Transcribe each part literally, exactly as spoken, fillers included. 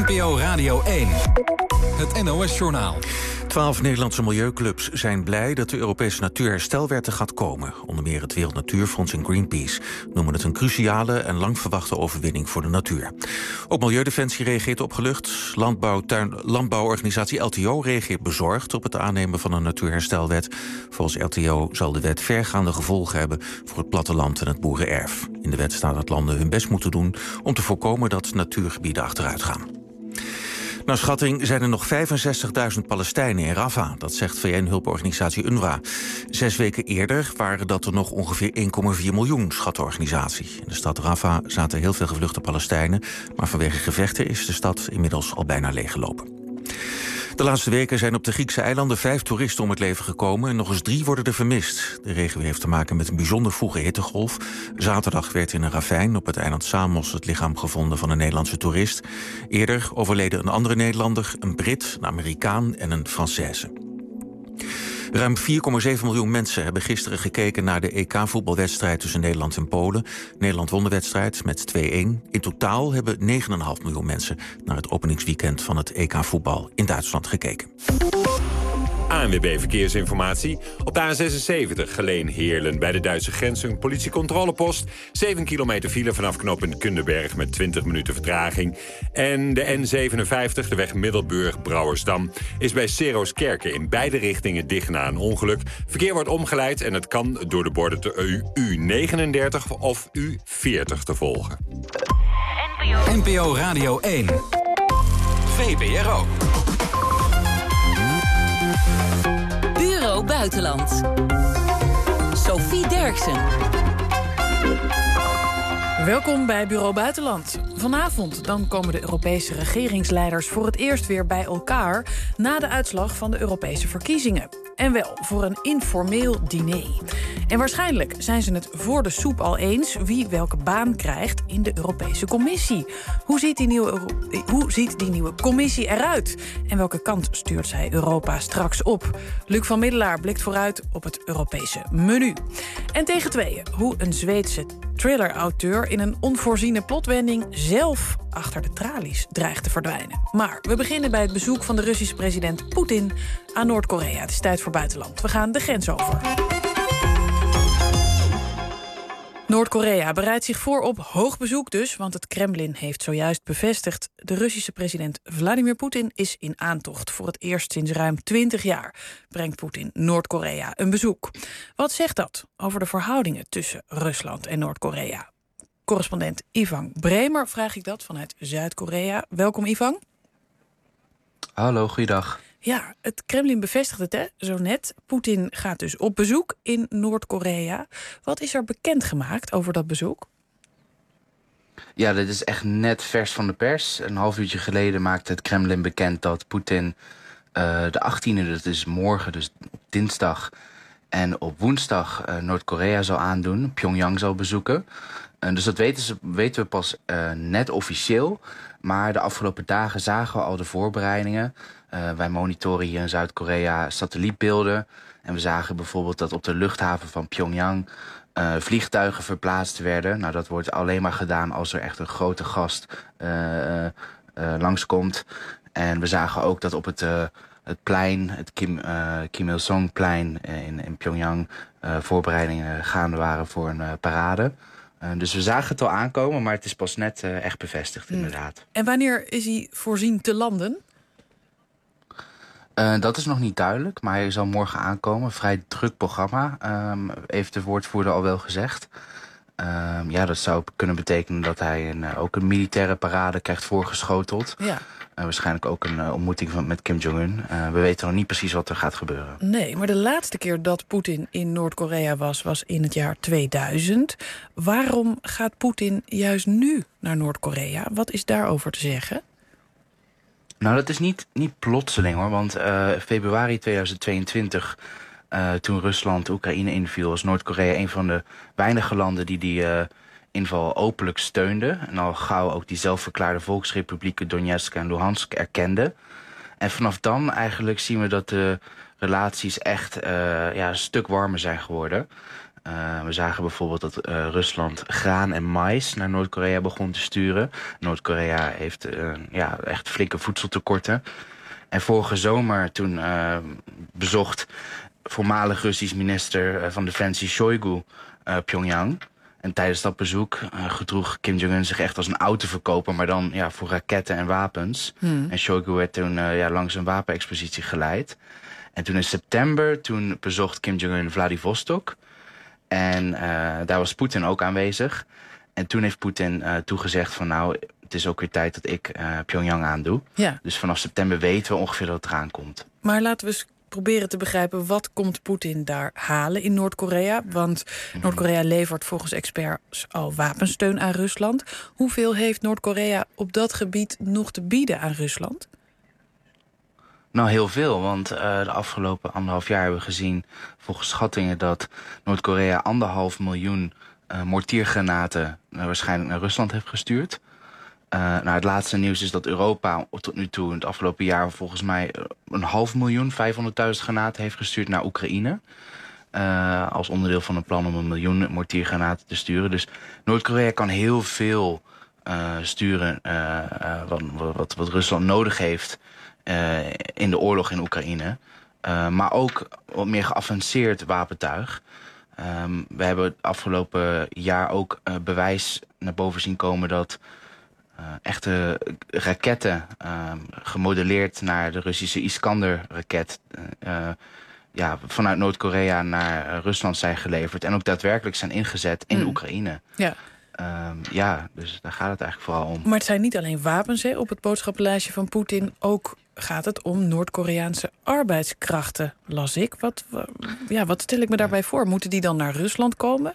P O Radio één. Het N O S-journaal. Twaalf Nederlandse milieuclubs zijn blij dat de Europese Natuurherstelwet er gaat komen. Onder meer het Wereld Natuurfonds en Greenpeace noemen het een cruciale en lang verwachte overwinning voor de natuur. Ook Milieudefensie reageert opgelucht. Landbouw, tuin, landbouworganisatie L T O reageert bezorgd op het aannemen van een natuurherstelwet. Volgens L T O zal de wet vergaande gevolgen hebben voor het platteland en het boerenerf. In de wet staat dat landen hun best moeten doen om te voorkomen dat natuurgebieden achteruit gaan. Naar schatting zijn er nog vijfenzestigduizend Palestijnen in Rafah. Dat zegt V N-hulporganisatie U N R W A. Zes weken eerder waren dat er nog ongeveer één komma vier miljoen, schat de organisatie. In de stad Rafah zaten heel veel gevluchte Palestijnen, maar vanwege gevechten is de stad inmiddels al bijna leeggelopen. De laatste weken zijn op de Griekse eilanden vijf toeristen om het leven gekomen en nog eens drie worden er vermist. De regio heeft te maken met een bijzonder vroege hittegolf. Zaterdag werd in een ravijn op het eiland Samos het lichaam gevonden van een Nederlandse toerist. Eerder overleden een andere Nederlander, een Brit, een Amerikaan en een Française. Ruim vier komma zeven miljoen mensen hebben gisteren gekeken naar de E K-voetbalwedstrijd tussen Nederland en Polen. Nederland won de wedstrijd met twee-een. In totaal hebben negen komma vijf miljoen mensen naar het openingsweekend van het E K-voetbal in Duitsland gekeken. A N W B Verkeersinformatie. Op de A zesenzeventig Geleen-Heerlen bij de Duitse grens een politiecontrolepost. zeven kilometer file vanaf knooppunt Kunderberg met twintig minuten vertraging. En de N zevenenvijftig, de weg Middelburg-Brouwersdam, is bij Seroskerke in beide richtingen dicht na een ongeluk. Verkeer wordt omgeleid en het kan door de borden te U negenendertig of U veertig te volgen. N P O Radio één. V P R O. Bureau Buitenland. Sophie Derksen. Welkom bij Bureau Buitenland. Vanavond dan komen de Europese regeringsleiders voor het eerst weer bij elkaar na de uitslag van de Europese verkiezingen. En wel voor een informeel diner. En waarschijnlijk zijn ze het voor de soep al eens wie welke baan krijgt in de Europese Commissie. Hoe ziet die nieuwe, Euro- hoe ziet die nieuwe commissie eruit? En welke kant stuurt zij Europa straks op? Luc van Middelaar blikt vooruit op het Europese menu. En tegen tweeën hoe een Zweedse thriller-auteur in een onvoorziene plotwending zelf achter de tralies dreigt te verdwijnen. Maar we beginnen bij het bezoek van de Russische president Poetin aan Noord-Korea. Het is tijd voor buitenland. We gaan de grens over. Noord-Korea bereidt zich voor op hoog bezoek dus, want het Kremlin heeft zojuist bevestigd: de Russische president Vladimir Poetin is in aantocht. Voor het eerst sinds ruim twintig jaar brengt Poetin Noord-Korea een bezoek. Wat zegt dat over de verhoudingen tussen Rusland en Noord-Korea? Correspondent Ivan Bremer vraag ik dat vanuit Zuid-Korea. Welkom, Ivan. Hallo, goeiedag. Ja, het Kremlin bevestigt het, hè, zo net. Poetin gaat dus op bezoek in Noord-Korea. Wat is er bekendgemaakt over dat bezoek? Ja, dit is echt net vers van de pers. Een half uurtje geleden maakte het Kremlin bekend dat Poetin uh, de achttiende, dat is morgen, dus op dinsdag, en op woensdag uh, Noord-Korea zal aandoen, Pyongyang zal bezoeken. Uh, dus dat weten, ze, weten we pas uh, net officieel. Maar de afgelopen dagen zagen we al de voorbereidingen. Uh, wij monitoren hier in Zuid-Korea satellietbeelden. En we zagen bijvoorbeeld dat op de luchthaven van Pyongyang uh, vliegtuigen verplaatst werden. Nou, dat wordt alleen maar gedaan als er echt een grote gast uh, uh, langskomt. En we zagen ook dat op het, uh, het plein, het Kim, uh, Kim Il-sung-plein in, in Pyongyang, uh, voorbereidingen gaande waren voor een uh, parade. Uh, dus we zagen het al aankomen, maar het is pas net uh, echt bevestigd, inderdaad. En wanneer is hij voorzien te landen? Uh, dat is nog niet duidelijk, maar hij zal morgen aankomen. Vrij druk programma, um, heeft de woordvoerder al wel gezegd. Um, ja, dat zou kunnen betekenen dat hij een, uh, ook een militaire parade krijgt voorgeschoteld. Ja. Uh, waarschijnlijk ook een uh, ontmoeting van, met Kim Jong-un. Uh, we weten nog niet precies wat er gaat gebeuren. Nee, maar de laatste keer dat Poetin in Noord-Korea was, was in het jaar tweeduizend. Waarom gaat Poetin juist nu naar Noord-Korea? Wat is daarover te zeggen? Nou, dat is niet, niet plotseling, hoor. Want uh, februari tweeduizend tweeëntwintig, uh, toen Rusland Oekraïne inviel, was Noord-Korea een van de weinige landen die die uh, inval openlijk steunde. En al gauw ook die zelfverklaarde volksrepublieken Donetsk en Luhansk erkende. En vanaf dan eigenlijk zien we dat de relaties echt uh, ja, een stuk warmer zijn geworden. Uh, we zagen bijvoorbeeld dat uh, Rusland graan en mais naar Noord-Korea begon te sturen. Noord-Korea heeft uh, ja, echt flinke voedseltekorten. En vorige zomer toen uh, bezocht voormalig Russisch minister van Defensie Shoigu uh, Pyongyang. En tijdens dat bezoek uh, gedroeg Kim Jong-un zich echt als een autoverkoper, maar dan ja, voor raketten en wapens. Hmm. En Shoigu werd toen uh, ja, langs een wapenexpositie geleid. En toen in september toen bezocht Kim Jong-un Vladivostok. En uh, daar was Poetin ook aanwezig. En toen heeft Poetin uh, toegezegd van nou, het is ook weer tijd dat ik uh, Pyongyang aandoe. Ja. Dus vanaf september weten we ongeveer dat het eraan komt. Maar laten we eens proberen te begrijpen, wat komt Poetin daar halen in Noord-Korea? Want mm-hmm. Noord-Korea levert volgens experts al wapensteun aan Rusland. Hoeveel heeft Noord-Korea op dat gebied nog te bieden aan Rusland? Nou, heel veel, want uh, de afgelopen anderhalf jaar hebben we gezien, volgens schattingen, dat Noord-Korea anderhalf miljoen uh, mortiergranaten uh, waarschijnlijk naar Rusland heeft gestuurd. Uh, nou, het laatste nieuws is dat Europa tot nu toe in het afgelopen jaar volgens mij een half miljoen, vijfhonderdduizend granaten heeft gestuurd naar Oekraïne. Uh, als onderdeel van een plan om een miljoen mortiergranaten te sturen. Dus Noord-Korea kan heel veel uh, sturen uh, uh, wat, wat, wat Rusland nodig heeft uh, in de oorlog in Oekraïne. Uh, maar ook wat meer geavanceerd wapentuig. Um, we hebben het afgelopen jaar ook uh, bewijs naar boven zien komen dat Uh, echte raketten, uh, gemodelleerd naar de Russische Iskander-raket, uh, uh, ja, vanuit Noord-Korea naar uh, Rusland zijn geleverd. En ook daadwerkelijk zijn ingezet in mm. Oekraïne. Ja. Uh, ja, dus daar gaat het eigenlijk vooral om. Maar het zijn niet alleen wapens hè, op het boodschappenlijstje van Poetin. Ook gaat het om Noord-Koreaanse arbeidskrachten, las ik. Wat, ja, wat stel ik me daarbij voor? Moeten die dan naar Rusland komen?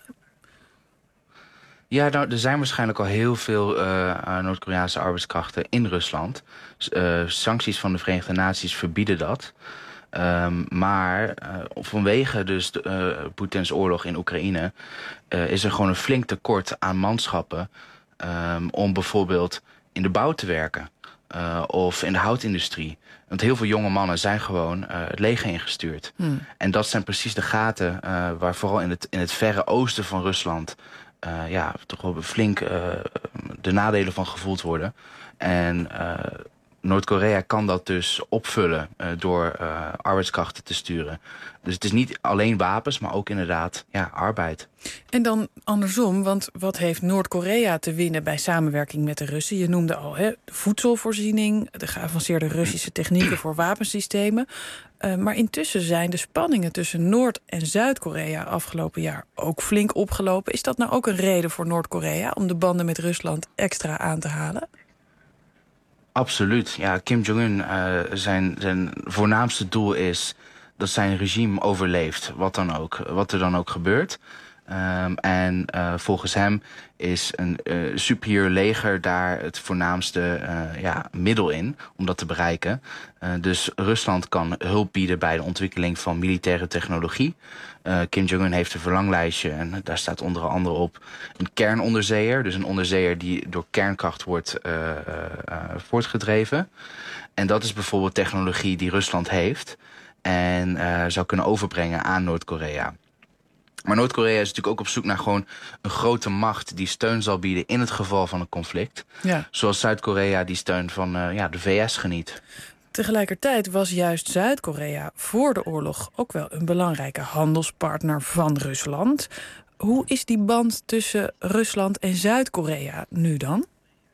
Ja, nou, er zijn waarschijnlijk al heel veel uh, Noord-Koreaanse arbeidskrachten in Rusland. Uh, sancties van de Verenigde Naties verbieden dat. Um, maar uh, vanwege dus de, uh, Poetins oorlog in Oekraïne Uh, is er gewoon een flink tekort aan manschappen um, om bijvoorbeeld in de bouw te werken. Uh, of in de houtindustrie. Want heel veel jonge mannen zijn gewoon uh, het leger ingestuurd. Hmm. En dat zijn precies de gaten uh, waar vooral in het, in het verre oosten van Rusland Uh, ja, toch wel flink uh, de nadelen van gevoeld worden. En uh, Noord-Korea kan dat dus opvullen uh, door uh, arbeidskrachten te sturen. Dus het is niet alleen wapens, maar ook inderdaad ja, arbeid. En dan andersom, want wat heeft Noord-Korea te winnen bij samenwerking met de Russen? Je noemde al hè, de voedselvoorziening, de geavanceerde Russische technieken voor wapensystemen. Uh, maar intussen zijn de spanningen tussen Noord- en Zuid-Korea afgelopen jaar ook flink opgelopen. Is dat nou ook een reden voor Noord-Korea om de banden met Rusland extra aan te halen? Absoluut. Ja, Kim Jong-un, uh, zijn, zijn voornaamste doel is dat zijn regime overleeft, wat dan ook, wat er dan ook gebeurt. Um, en uh, volgens hem is een uh, superieur leger daar het voornaamste uh, ja, middel in om dat te bereiken. Uh, dus Rusland kan hulp bieden bij de ontwikkeling van militaire technologie. Uh, Kim Jong-un heeft een verlanglijstje en daar staat onder andere op een kernonderzeeër. Dus een onderzeeër die door kernkracht wordt uh, uh, uh, voortgedreven. En dat is bijvoorbeeld technologie die Rusland heeft en uh, zou kunnen overbrengen aan Noord-Korea. Maar Noord-Korea is natuurlijk ook op zoek naar gewoon een grote macht die steun zal bieden in het geval van een conflict. Ja. Zoals Zuid-Korea die steun van uh, ja, de V S geniet. Tegelijkertijd was juist Zuid-Korea voor de oorlog ook wel een belangrijke handelspartner van Rusland. Hoe is die band tussen Rusland en Zuid-Korea nu dan?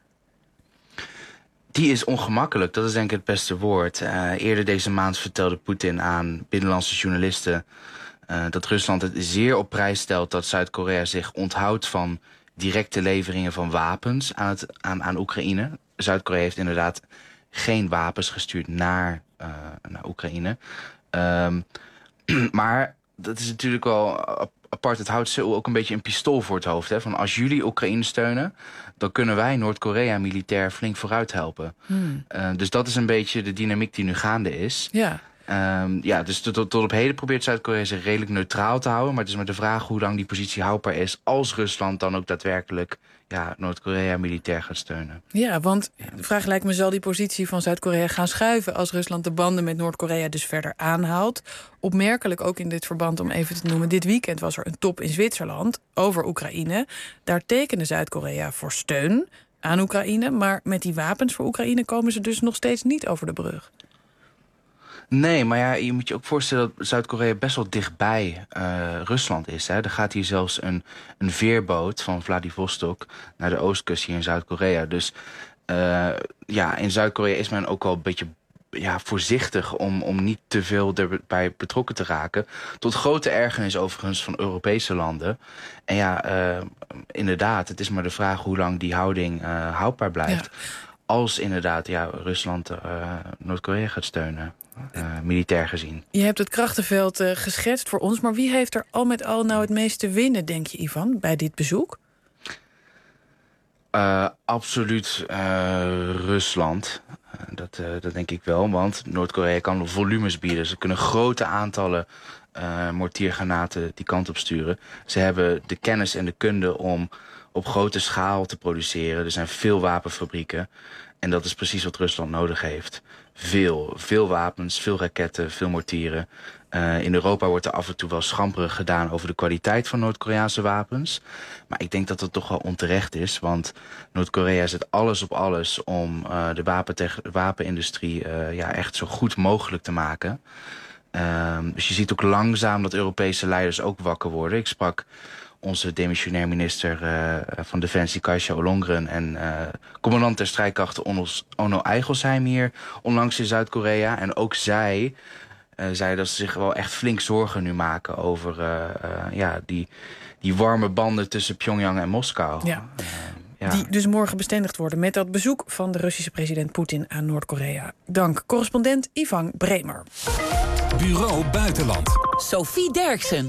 Die is ongemakkelijk, dat is denk ik het beste woord. Uh, eerder deze maand vertelde Poetin aan binnenlandse journalisten Uh, dat Rusland het zeer op prijs stelt dat Zuid-Korea zich onthoudt van directe leveringen van wapens aan, het, aan, aan Oekraïne. Zuid-Korea heeft inderdaad geen wapens gestuurd naar, uh, naar Oekraïne. Um, maar dat is natuurlijk wel apart. Het houdt ze ook een beetje een pistool voor het hoofd. Hè? Van als jullie Oekraïne steunen, dan kunnen wij Noord-Korea militair flink vooruit helpen. Hmm. Uh, dus dat is een beetje de dynamiek die nu gaande is. Ja. Um, ja, dus tot, tot op heden probeert Zuid-Korea zich redelijk neutraal te houden. Maar het is maar de vraag hoe lang die positie houdbaar is als Rusland dan ook daadwerkelijk ja, Noord-Korea militair gaat steunen. Ja, want de vraag lijkt me, zal die positie van Zuid-Korea gaan schuiven als Rusland de banden met Noord-Korea dus verder aanhaalt? Opmerkelijk ook in dit verband, om even te noemen, dit weekend was er een top in Zwitserland over Oekraïne. Daar tekende Zuid-Korea voor steun aan Oekraïne, maar met die wapens voor Oekraïne komen ze dus nog steeds niet over de brug. Nee, maar ja, je moet je ook voorstellen dat Zuid-Korea best wel dichtbij uh, Rusland is. Hè. Er gaat hier zelfs een, een veerboot van Vladivostok naar de oostkust hier in Zuid-Korea. Dus uh, ja, in Zuid-Korea is men ook al een beetje ja, voorzichtig om, om niet te veel erbij betrokken te raken. Tot grote ergernis overigens van Europese landen. En ja, uh, inderdaad, het is maar de vraag hoe lang die houding uh, houdbaar blijft. Ja. Als inderdaad ja, Rusland uh, Noord-Korea gaat steunen. Uh, militair gezien. Je hebt het krachtenveld uh, geschetst voor ons, maar wie heeft er al met al nou het meest te winnen, denk je, Ivan, bij dit bezoek? Uh, absoluut uh, Rusland. Uh, dat, uh, dat denk ik wel, want Noord-Korea kan volumes bieden. Ze kunnen grote aantallen uh, mortiergranaten die kant op sturen. Ze hebben de kennis en de kunde om op grote schaal te produceren. Er zijn veel wapenfabrieken. En dat is precies wat Rusland nodig heeft. Veel, veel wapens, veel raketten, veel mortieren. Uh, in Europa wordt er af en toe wel schamperig gedaan over de kwaliteit van Noord-Koreaanse wapens. Maar ik denk dat het toch wel onterecht is. Want Noord-Korea zet alles op alles om uh, de wapentech- wapenindustrie uh, ja, echt zo goed mogelijk te maken. Uh, dus je ziet ook langzaam dat Europese leiders ook wakker worden. Ik sprak onze demissionair minister uh, van Defensie, Kajsa Ollongren, en uh, commandant der strijdkrachten Onno Eigelsheim hier onlangs in Zuid-Korea. En ook zij uh, zei dat ze zich wel echt flink zorgen nu maken over uh, uh, ja, die, die warme banden tussen Pyongyang en Moskou. Ja. Uh, ja. Die dus morgen bestendigd worden met dat bezoek van de Russische president Poetin aan Noord-Korea. Dank, correspondent Ivan Bremer. Bureau Buitenland. Sophie Derksen.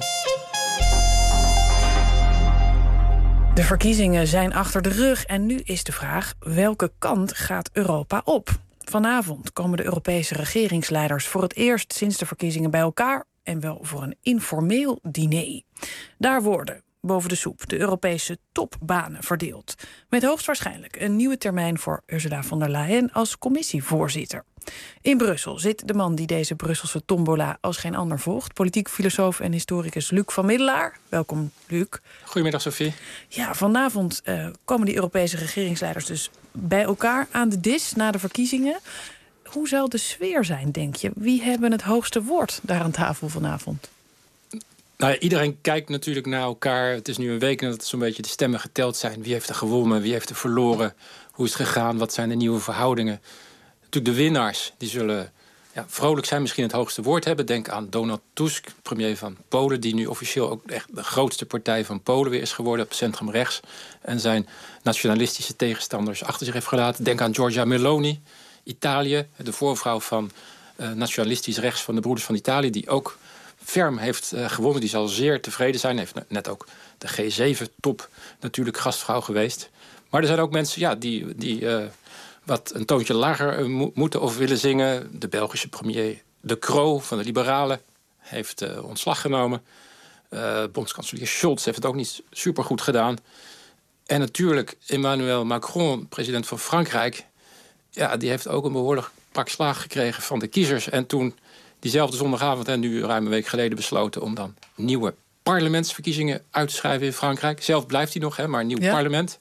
De verkiezingen zijn achter de rug en nu is de vraag: welke kant gaat Europa op? Vanavond komen de Europese regeringsleiders voor het eerst sinds de verkiezingen bij elkaar en wel voor een informeel diner. Daar worden boven de soep de Europese topbanen verdeeld. Met hoogstwaarschijnlijk een nieuwe termijn voor Ursula von der Leyen als commissievoorzitter. In Brussel zit de man die deze Brusselse tombola als geen ander volgt. Politiek filosoof en historicus Luc van Middelaar. Welkom, Luc. Goedemiddag, Sophie. Ja, vanavond uh, komen die Europese regeringsleiders dus bij elkaar aan de dis na de verkiezingen. Hoe zal de sfeer zijn, denk je? Wie hebben het hoogste woord daar aan tafel vanavond? Nou ja, iedereen kijkt natuurlijk naar elkaar. Het is nu een week nadat zo'n beetje de stemmen geteld zijn. Wie heeft er gewonnen, wie heeft er verloren? Hoe is het gegaan? Wat zijn de nieuwe verhoudingen? Natuurlijk de winnaars, die zullen ja, vrolijk zijn, misschien het hoogste woord hebben. Denk aan Donald Tusk, premier van Polen, die nu officieel ook echt de grootste partij van Polen weer is geworden, op centrum rechts. En zijn nationalistische tegenstanders achter zich heeft gelaten. Denk aan Giorgia Meloni, Italië, de voorvrouw van uh, nationalistisch rechts van de Broeders van Italië, die ook ferm heeft uh, gewonnen. Die zal zeer tevreden zijn. Heeft net ook de G zeven top natuurlijk gastvrouw geweest. Maar er zijn ook mensen ja, die, die uh, wat een toontje lager uh, mo- moeten of willen zingen. De Belgische premier De Croo van de Liberalen heeft uh, ontslag genomen. Uh, bondskanselier Scholz heeft het ook niet supergoed gedaan. En natuurlijk Emmanuel Macron, president van Frankrijk, ja, die heeft ook een behoorlijk pak slaag gekregen van de kiezers. En toen diezelfde zondagavond en nu ruim een week geleden besloten om dan nieuwe parlementsverkiezingen uit te schrijven in Frankrijk. Zelf blijft hij nog, hè, maar een nieuw ja. parlement.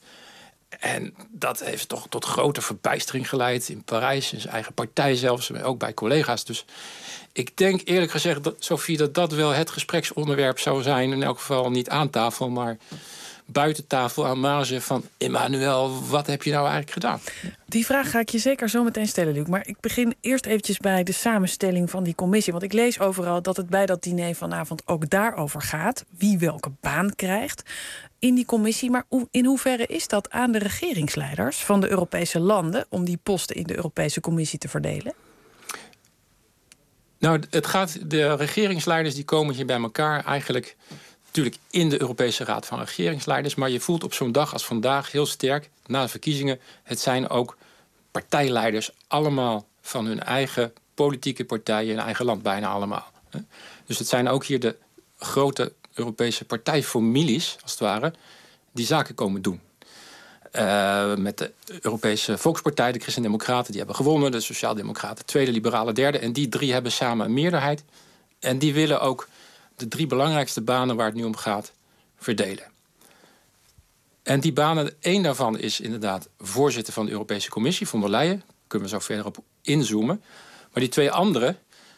En dat heeft toch tot grote verbijstering geleid in Parijs, in zijn eigen partij zelfs, maar ook bij collega's. Dus ik denk eerlijk gezegd, dat, Sophie, dat dat wel het gespreksonderwerp zou zijn. In elk geval niet aan tafel, maar buiten tafel aan marge van Emmanuel, wat heb je nou eigenlijk gedaan? Die vraag ga ik je zeker zo meteen stellen, Luc. Maar ik begin eerst eventjes bij de samenstelling van die commissie. Want ik lees overal dat het bij dat diner vanavond ook daarover gaat. Wie welke baan krijgt in die commissie. Maar in hoeverre is dat aan de regeringsleiders van de Europese landen om die posten in de Europese commissie te verdelen? Nou, het gaat, de regeringsleiders die komen hier bij elkaar eigenlijk natuurlijk in de Europese Raad van Regeringsleiders. Maar je voelt op zo'n dag als vandaag heel sterk, na de verkiezingen, het zijn ook partijleiders allemaal van hun eigen politieke partijen in eigen land, bijna allemaal. Dus het zijn ook hier de grote Europese partijfamilies, als het ware, die zaken komen doen. Uh, met de Europese Volkspartij, de Christen-Democraten, die hebben gewonnen. De Sociaaldemocraten, tweede, Liberalen, derde. En die drie hebben samen een meerderheid. En die willen ook de drie belangrijkste banen waar het nu om gaat verdelen. En die banen, één daarvan is inderdaad voorzitter van de Europese Commissie, von der Leyen. Daar kunnen we zo verder op inzoomen. Maar die twee andere,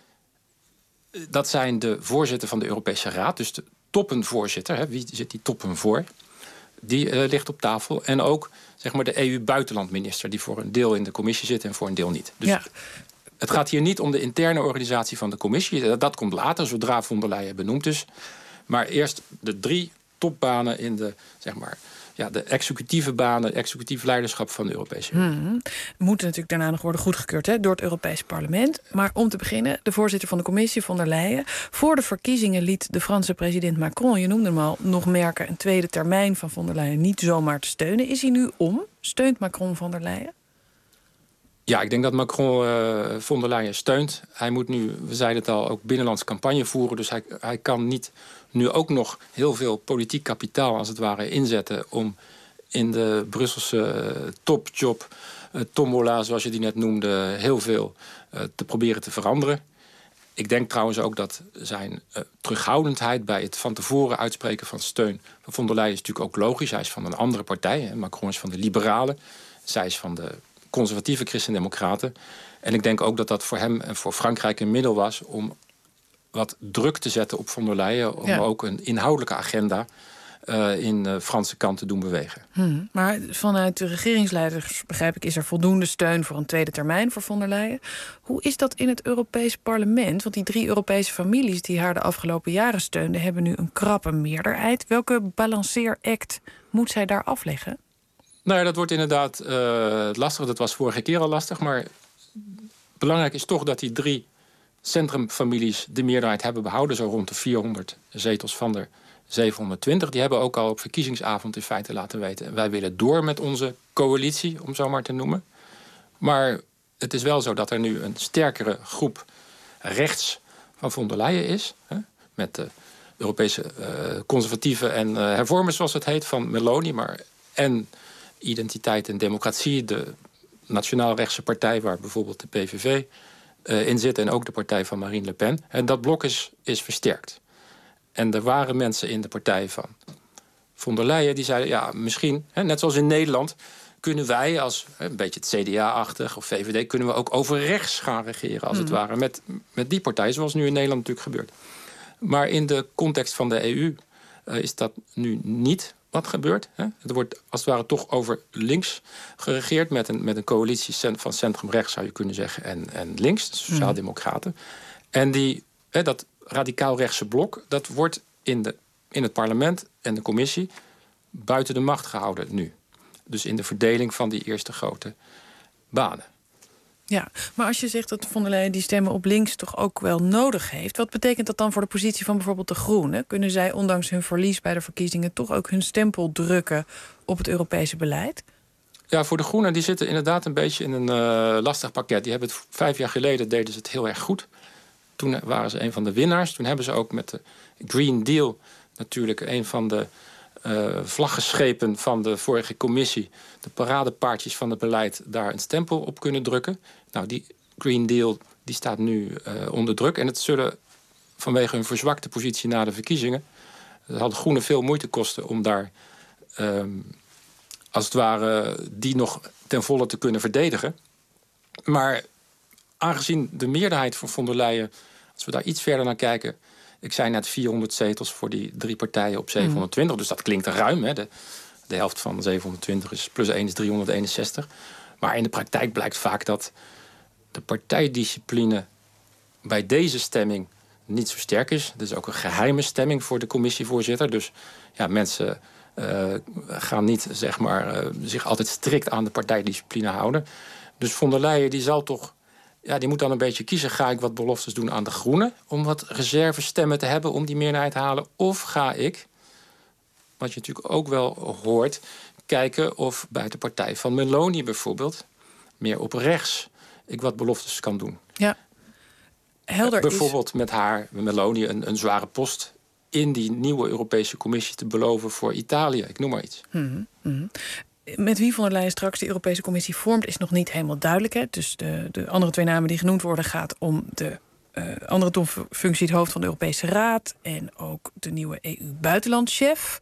dat zijn de voorzitter van de Europese Raad. Dus de toppenvoorzitter, hè, wie zit die toppen voor? Die uh, ligt op tafel. En ook zeg maar, de E U-buitenlandminister, die voor een deel in de commissie zit en voor een deel niet. Dus ja. Het gaat hier niet om de interne organisatie van de commissie. Dat, dat komt later, zodra von der Leyen benoemd is. Maar eerst de drie topbanen in de, zeg maar, ja, de executieve banen, het executief leiderschap van de Europese Unie. Hmm. Moeten natuurlijk daarna nog worden goedgekeurd, hè, door het Europese parlement. Maar om te beginnen, de voorzitter van de commissie, von der Leyen. Voor de verkiezingen liet de Franse president Macron, je noemde hem al, nog merken een tweede termijn van von der Leyen niet zomaar te steunen. Is hij nu om? Steunt Macron von der Leyen? Ja, ik denk dat Macron uh, von der Leyen steunt. Hij moet nu, we zeiden het al, ook binnenlands campagne voeren. Dus hij, hij kan niet nu ook nog heel veel politiek kapitaal, als het ware, inzetten om in de Brusselse uh, topjob, uh, tombola, zoals je die net noemde, heel veel uh, te proberen te veranderen. Ik denk trouwens ook dat zijn uh, terughoudendheid bij het van tevoren uitspreken van steun van von der Leyen is natuurlijk ook logisch. Hij is van een andere partij. Hè. Macron is van de Liberalen. Zij is van de conservatieve Christen-Democraten. En ik denk ook dat dat voor hem en voor Frankrijk een middel was om wat druk te zetten op von der Leyen, om ja. ook een inhoudelijke agenda uh, in de Franse kant te doen bewegen. Hmm, maar vanuit de regeringsleiders, begrijp ik, is er voldoende steun voor een tweede termijn voor von der Leyen. Hoe is dat in het Europees Parlement? Want die drie Europese families die haar de afgelopen jaren steunden, hebben nu een krappe meerderheid. Welke balanceeract moet zij daar afleggen? Nou ja, dat wordt inderdaad uh, lastig. Dat was vorige keer al lastig. Maar belangrijk is toch dat die drie centrumfamilies de meerderheid hebben behouden. Zo rond de vierhonderd zetels van de zevenhonderdtwintig. Die hebben ook al op verkiezingsavond in feite laten weten, wij willen door met onze coalitie, om zo maar te noemen. Maar het is wel zo dat er nu een sterkere groep rechts van von der Leyen is. Hè, met de Europese uh, conservatieven en uh, hervormers, zoals het heet, van Meloni. Maar en Identiteit en Democratie, de nationaal-rechtse partij waar bijvoorbeeld de P V V uh, in zit en ook de partij van Marine Le Pen. En dat blok is, is versterkt. En er waren mensen in de partij van von der Leyen die zeiden, ja, misschien, hè, net zoals in Nederland, kunnen wij als hè, een beetje het C D A-achtig of V V D, kunnen we ook over rechts gaan regeren, als mm. het ware, met, met die partij, zoals nu in Nederland natuurlijk gebeurt. Maar in de context van de E U uh, is dat nu niet wat gebeurt. Hè? Er wordt als het ware toch over links geregeerd met een, met een coalitie van centrum-rechts, zou je kunnen zeggen, en, en links, de Sociaaldemocraten. Mm. En die, hè, dat radicaal-rechtse blok, dat wordt in, de, in het parlement en de commissie buiten de macht gehouden nu. Dus in de verdeling van die eerste grote banen. Ja, maar als je zegt dat von der Leyen die stemmen op links toch ook wel nodig heeft, wat betekent dat dan voor de positie van bijvoorbeeld de Groenen? Kunnen zij ondanks hun verlies bij de verkiezingen toch ook hun stempel drukken op het Europese beleid? Ja, voor de Groenen, die zitten inderdaad een beetje in een uh, lastig pakket. Die hebben het vijf jaar geleden deden ze het heel erg goed. Toen waren ze een van de winnaars. Toen hebben ze ook met de Green Deal natuurlijk een van de uh, vlaggenschepen van de vorige commissie, de paradepaardjes van het beleid, daar een stempel op kunnen drukken. Nou, die Green Deal die staat nu uh, onder druk. En het zullen vanwege hun verzwakte positie na de verkiezingen, het had de Groenen veel moeite kosten om daar um, als het ware die nog ten volle te kunnen verdedigen. Maar aangezien de meerderheid van von der Leyen, als we daar iets verder naar kijken, ik zei net vierhonderd zetels voor die drie partijen op zevenhonderdtwintig. Mm. Dus dat klinkt ruim. Hè? De, de helft van zevenhonderdtwintig is plus één is driehonderdeenenzestig. Maar in de praktijk blijkt vaak dat de partijdiscipline bij deze stemming niet zo sterk is. Het is ook een geheime stemming voor de commissievoorzitter. Dus ja, mensen uh, gaan niet zeg maar, uh, zich altijd strikt aan de partijdiscipline houden. Dus von der Leyen die zal toch, ja, die moet dan een beetje kiezen. Ga ik wat beloftes doen aan de Groenen om wat reservestemmen te hebben om die meerderheid te halen? Of ga ik, wat je natuurlijk ook wel hoort, kijken of bij de partij van Meloni bijvoorbeeld, meer op rechts, ik wat beloftes kan doen. Ja. Helder Bijvoorbeeld is... met haar, met Meloni, een, een zware post in die nieuwe Europese Commissie te beloven voor Italië. Ik noem maar iets. Mm-hmm. Mm-hmm. Met wie von der Leyen straks de Europese Commissie vormt is nog niet helemaal duidelijk. Hè? Dus de, de andere twee namen die genoemd worden gaat om de uh, andere topfunctie, het hoofd van de Europese Raad en ook de nieuwe E U-buitenlandchef.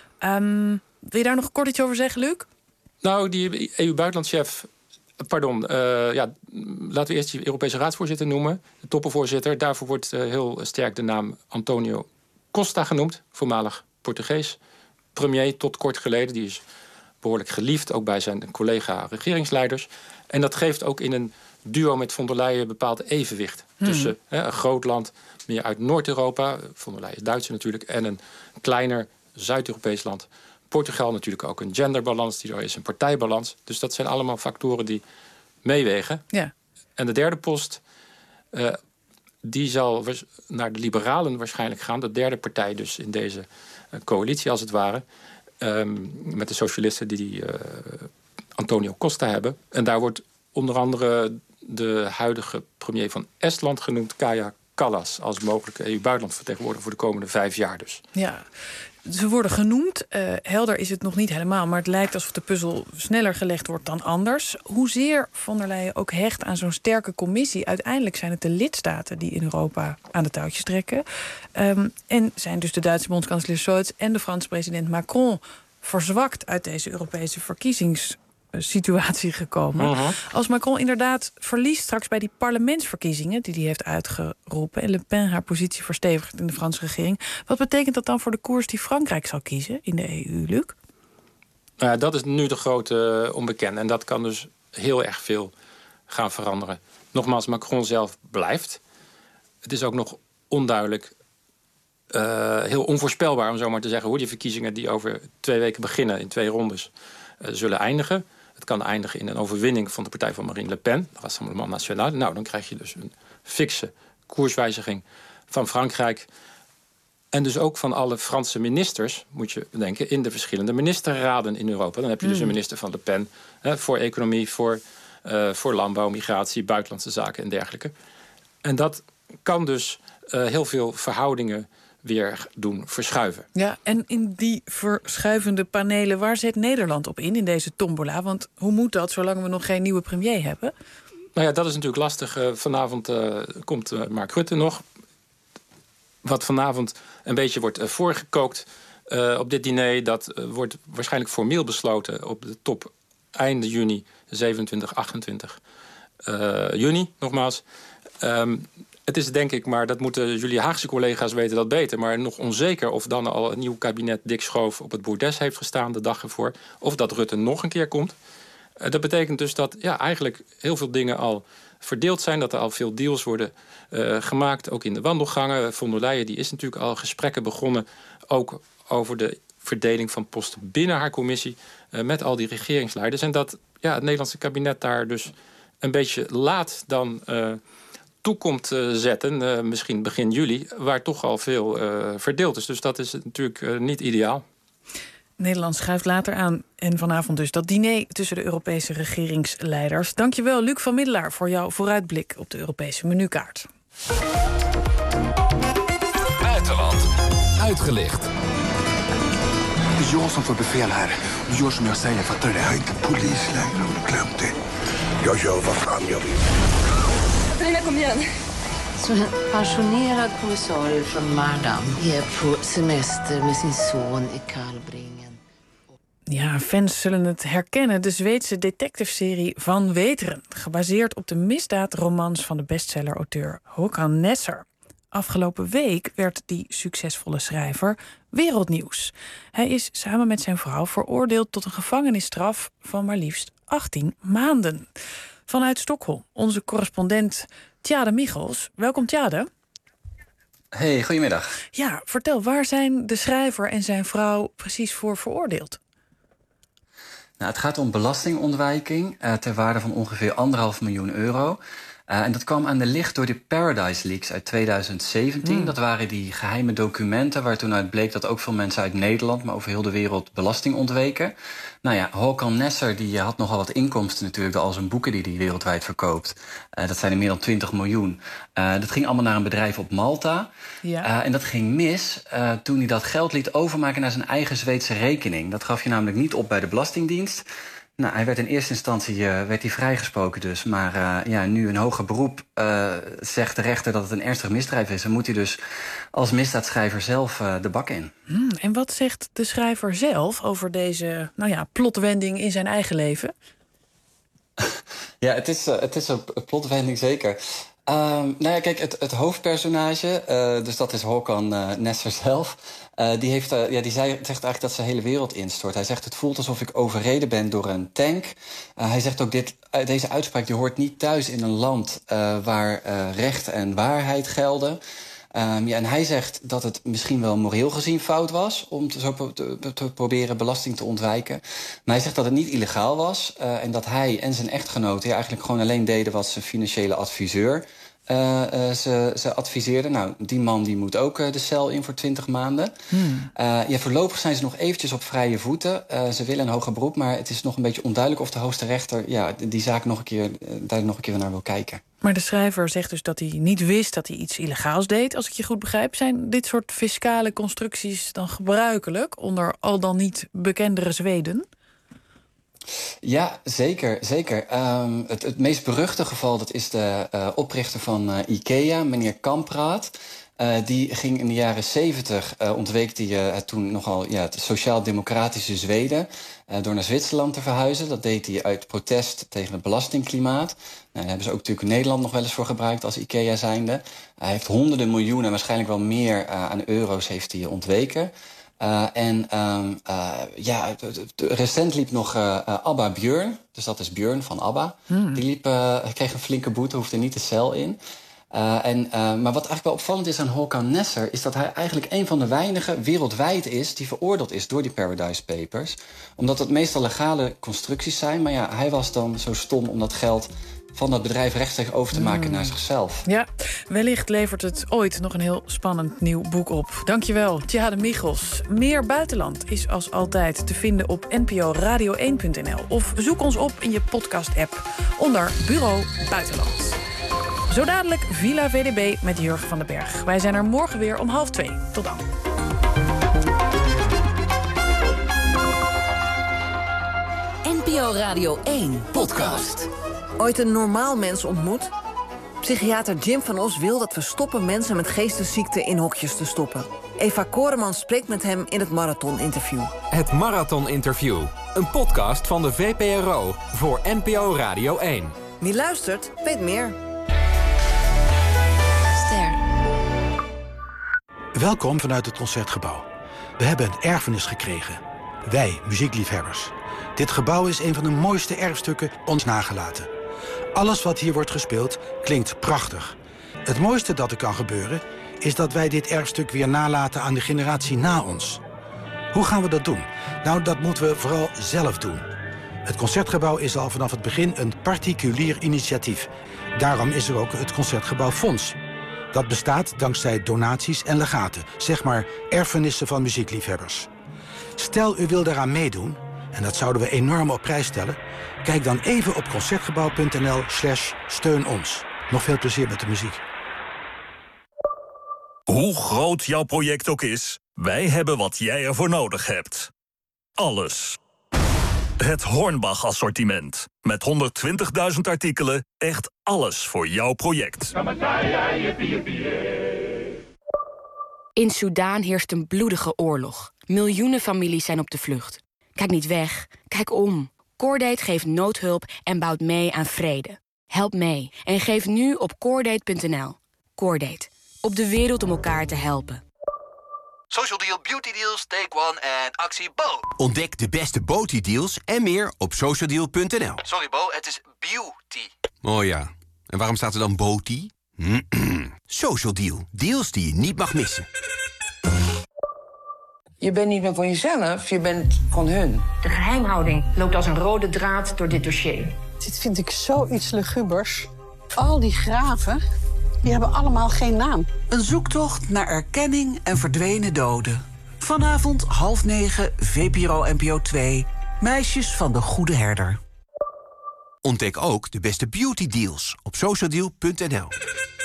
Um, wil je daar nog kort iets over zeggen, Luc? Nou, die E U-buitenlandchef... Pardon, uh, ja, laten we eerst die Europese raadsvoorzitter noemen. De toppenvoorzitter. Daarvoor wordt uh, heel sterk de naam Antonio Costa genoemd. Voormalig Portugees premier tot kort geleden. Die is behoorlijk geliefd, ook bij zijn collega-regeringsleiders. En dat geeft ook in een duo met von der Leyen een bepaald evenwicht. Hmm. Tussen hè, een groot land, meer uit Noord-Europa... von der Leyen is Duitser natuurlijk... en een kleiner Zuid-Europees land... Portugal natuurlijk ook een genderbalans die er is, een partijbalans. Dus dat zijn allemaal factoren die meewegen. Ja. En de derde post, uh, die zal naar de liberalen waarschijnlijk gaan. De derde partij dus in deze uh, coalitie als het ware. Um, met de socialisten die, die uh, Antonio Costa hebben. En daar wordt onder andere de huidige premier van Estland genoemd, Kaja Kallas, als mogelijke E U-buitenlandvertegenwoordiger voor de komende vijf jaar dus. Ja. Ze worden genoemd. Uh, helder is het nog niet helemaal, maar het lijkt alsof de puzzel sneller gelegd wordt dan anders. Hoezeer von der Leyen ook hecht aan zo'n sterke commissie, uiteindelijk zijn het de lidstaten die in Europa aan de touwtjes trekken. Um, en zijn dus de Duitse bondskanselier Scholz en de Franse president Macron verzwakt uit deze Europese verkiezingssituatie gekomen. Uh-huh. Als Macron inderdaad verliest straks bij die parlementsverkiezingen die hij heeft uitgeroepen en Le Pen haar positie verstevigt in de Franse regering, wat betekent dat dan voor de koers die Frankrijk zal kiezen in de E U, Luc? Nou ja, dat is nu de grote uh, onbekende en dat kan dus heel erg veel gaan veranderen. Nogmaals, Macron zelf blijft. Het is ook nog onduidelijk, uh, heel onvoorspelbaar om zo maar te zeggen, hoe die verkiezingen die over twee weken beginnen in twee rondes uh, zullen eindigen. Het kan eindigen in een overwinning van de partij van Marine Le Pen, Rassemblement National. Nou, dan krijg je dus een fikse koerswijziging van Frankrijk. En dus ook van alle Franse ministers, moet je denken, in de verschillende ministerraden in Europa. Dan heb je dus een minister van Le Pen hè, voor economie, voor, uh, voor landbouw, migratie, buitenlandse zaken en dergelijke. En dat kan dus uh, heel veel verhoudingen weer doen verschuiven. Ja, en in die verschuivende panelen, waar zet Nederland op in, in deze tombola? Want hoe moet dat, zolang we nog geen nieuwe premier hebben? Nou ja, dat is natuurlijk lastig. Uh, vanavond uh, komt uh, Mark Rutte nog. Wat vanavond een beetje wordt uh, voorgekookt uh, op dit diner, dat uh, wordt waarschijnlijk formeel besloten op de top einde juni, zevenentwintig, achtentwintig uh, juni, nogmaals. Um, Het is denk ik, maar dat moeten jullie Haagse collega's weten dat beter, maar nog onzeker of dan al een nieuw kabinet Dick Schoof op het bordes heeft gestaan de dag ervoor, of dat Rutte nog een keer komt. Uh, dat betekent dus dat ja, eigenlijk heel veel dingen al verdeeld zijn, dat er al veel deals worden uh, gemaakt, ook in de wandelgangen. Von der Leyen die is natuurlijk al gesprekken begonnen, ook over de verdeling van posten binnen haar commissie, uh, met al die regeringsleiders. En dat ja, het Nederlandse kabinet daar dus een beetje laat dan Uh, toekomt uh, zetten, uh, misschien begin juli, waar toch al veel uh, verdeeld is. Dus dat is natuurlijk uh, niet ideaal. Nederland schuift later aan en vanavond dus dat diner tussen de Europese regeringsleiders. Dankjewel, Luc van Middelaar, voor jouw vooruitblik op de Europese menukaart. Buitenland uitgelicht. Det är jag som får befäl här. Du gör som jag säger, fattar du det? Jag är inte polis längre, har du glömt det? Jag gör vad fan jag vill. Katarina, kom igen. Som en pensionerad kommissarie från Mardam är på semester med sin son i Kalbringen. Ja, fans zullen het herkennen. De Zweedse detective-serie Van Weteren, gebaseerd op de misdaadromans van de bestseller-auteur Håkan Nesser. Afgelopen week werd die succesvolle schrijver wereldnieuws. Hij is samen met zijn vrouw veroordeeld tot een gevangenisstraf van maar liefst achttien maanden. Vanuit Stockholm, onze correspondent Tjade Michels. Welkom, Tjade. Hey, goedemiddag. Ja, vertel, waar zijn de schrijver en zijn vrouw precies voor veroordeeld? Nou, het gaat om belastingontwijking uh, ter waarde van ongeveer anderhalf miljoen euro. Uh, en dat kwam aan de licht door de Paradise Leaks uit tweeduizend zeventien. Mm. Dat waren die geheime documenten waar toen uit bleek dat ook veel mensen uit Nederland, maar over heel de wereld, belasting ontweken. Nou ja, Håkan Nesser die had nogal wat inkomsten natuurlijk door al zijn boeken die hij wereldwijd verkoopt. Uh, dat zijn er meer dan twintig miljoen. Uh, dat ging allemaal naar een bedrijf op Malta. Ja. Uh, en dat ging mis uh, toen hij dat geld liet overmaken naar zijn eigen Zweedse rekening. Dat gaf je namelijk niet op bij de Belastingdienst. Nou, hij werd in eerste instantie uh, werd hij vrijgesproken dus. Maar uh, ja, nu een hoger beroep uh, zegt de rechter dat het een ernstig misdrijf is. Dan moet hij dus als misdaadschrijver zelf uh, de bak in. Hmm, en wat zegt de schrijver zelf over deze nou ja, plotwending in zijn eigen leven? Ja, het is, uh, het is een plotwending zeker. Um, nou ja, kijk, het, het hoofdpersonage, uh, dus dat is Håkan uh, Nesser zelf. Uh, die heeft, uh, ja, die zei, zegt eigenlijk dat zijn hele wereld instort. Hij zegt, het voelt alsof ik overreden ben door een tank. Uh, hij zegt ook, dit, uh, deze uitspraak die hoort niet thuis in een land uh, waar uh, recht en waarheid gelden. Um, ja, en hij zegt dat het misschien wel moreel gezien fout was om te, zo te, te proberen belasting te ontwijken. Maar hij zegt dat het niet illegaal was uh, en dat hij en zijn echtgenote ja, eigenlijk gewoon alleen deden wat zijn financiële adviseur uh, uh, ze, ze adviseerde. Nou, die man die moet ook uh, de cel in voor twintig maanden. Hmm. Uh, ja, voorlopig zijn ze nog eventjes op vrije voeten. Uh, ze willen een hoger beroep, maar het is nog een beetje onduidelijk of de hoogste rechter ja, die zaak nog een keer, uh, daar nog een keer naar wil kijken. Maar de schrijver zegt dus dat hij niet wist dat hij iets illegaals deed, als ik je goed begrijp. Zijn dit soort fiscale constructies dan gebruikelijk onder al dan niet bekendere Zweden? Ja, zeker. zeker. Um, het, het meest beruchte geval dat is de uh, oprichter van uh, IKEA, meneer Kamprad. Uh, die ging in de jaren zeventig, uh, ontweek hij uh, het toen nogal ja, het sociaal-democratische Zweden uh, door naar Zwitserland te verhuizen. Dat deed hij uit protest tegen het belastingklimaat. Nou, daar hebben ze ook natuurlijk in Nederland nog wel eens voor gebruikt als IKEA zijnde. Hij heeft honderden miljoenen, waarschijnlijk wel meer uh, aan euro's heeft hij ontweken. Uh, en um, uh, ja, recent liep nog uh, uh, Abba Björn, dus dat is Björn van Abba. Hmm. Die liep, uh, kreeg een flinke boete, hoefde niet de cel in. Uh, en, uh, maar wat eigenlijk wel opvallend is aan Håkan Nesser is dat hij eigenlijk een van de weinigen wereldwijd is die veroordeeld is door die Paradise Papers. Omdat het meestal legale constructies zijn. Maar ja, hij was dan zo stom om dat geld van dat bedrijf rechtstreeks over te maken mm. naar zichzelf. Ja, wellicht levert het ooit nog een heel spannend nieuw boek op. Dankjewel, Tjade Michels. Meer buitenland is als altijd te vinden op n p o radio één punt n l. Of zoek ons op in je podcast-app onder Bureau Buitenland. Zo dadelijk Villa V D B met Jurgen van den Berg. Wij zijn er morgen weer om half twee. Tot dan. N P O Radio één podcast. Ooit een normaal mens ontmoet? Psychiater Jim van Os wil dat we stoppen mensen met geestesziekten in hokjes te stoppen. Eva Koreman spreekt met hem in het Marathon-interview. Het Marathon-interview. Een podcast van de V P R O voor N P O Radio één. Wie luistert, weet meer. Welkom vanuit het Concertgebouw. We hebben een erfenis gekregen. Wij, muziekliefhebbers. Dit gebouw is een van de mooiste erfstukken ons nagelaten. Alles wat hier wordt gespeeld klinkt prachtig. Het mooiste dat er kan gebeuren is dat wij dit erfstuk weer nalaten aan de generatie na ons. Hoe gaan we dat doen? Nou, dat moeten we vooral zelf doen. Het Concertgebouw is al vanaf het begin een particulier initiatief. Daarom is er ook het Concertgebouw Fonds. Dat bestaat dankzij donaties en legaten, zeg maar erfenissen van muziekliefhebbers. Stel u wil daaraan meedoen, en dat zouden we enorm op prijs stellen, kijk dan even op concertgebouw punt n l slash steun ons. Nog veel plezier met de muziek. Hoe groot jouw project ook is, wij hebben wat jij ervoor nodig hebt. Alles. Het Hornbach-assortiment. Met honderdtwintigduizend artikelen, echt alles voor jouw project. In Soedan heerst een bloedige oorlog. Miljoenen families zijn op de vlucht. Kijk niet weg, kijk om. Cordate geeft noodhulp en bouwt mee aan vrede. Help mee en geef nu op cordate punt n l. Cordate, op de wereld om elkaar te helpen. Social Deal, Beauty Deals, Take One en actie Bo. Ontdek de beste Beauty Deals en meer op social deal punt n l. Sorry Bo, het is beauty. Oh ja, en waarom staat er dan Beauty? Social Deal, deals die je niet mag missen. Je bent niet meer van jezelf, je bent van hun. De geheimhouding loopt als een rode draad door dit dossier. Dit vind ik zoiets lugubers. Al die graven, die hebben allemaal geen naam. Een zoektocht naar erkenning en verdwenen doden. Vanavond half negen, V P R O N P O twee. Meisjes van de Goede Herder. Ontdek ook de beste beauty deals op socialdeal punt n l.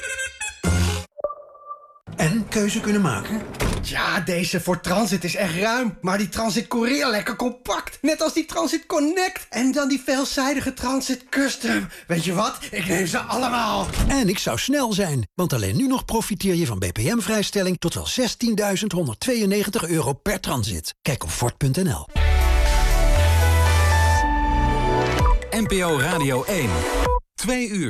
En keuze kunnen maken? Ja, deze Ford Transit is echt ruim. Maar die Transit Courier lekker compact. Net als die Transit Connect. En dan die veelzijdige Transit Custom. Weet je wat? Ik neem ze allemaal. En ik zou snel zijn. Want alleen nu nog profiteer je van B P M-vrijstelling... tot wel zestienduizend honderdtweeënnegentig euro per transit. Kijk op Ford punt n l. N P O Radio één. Twee uur.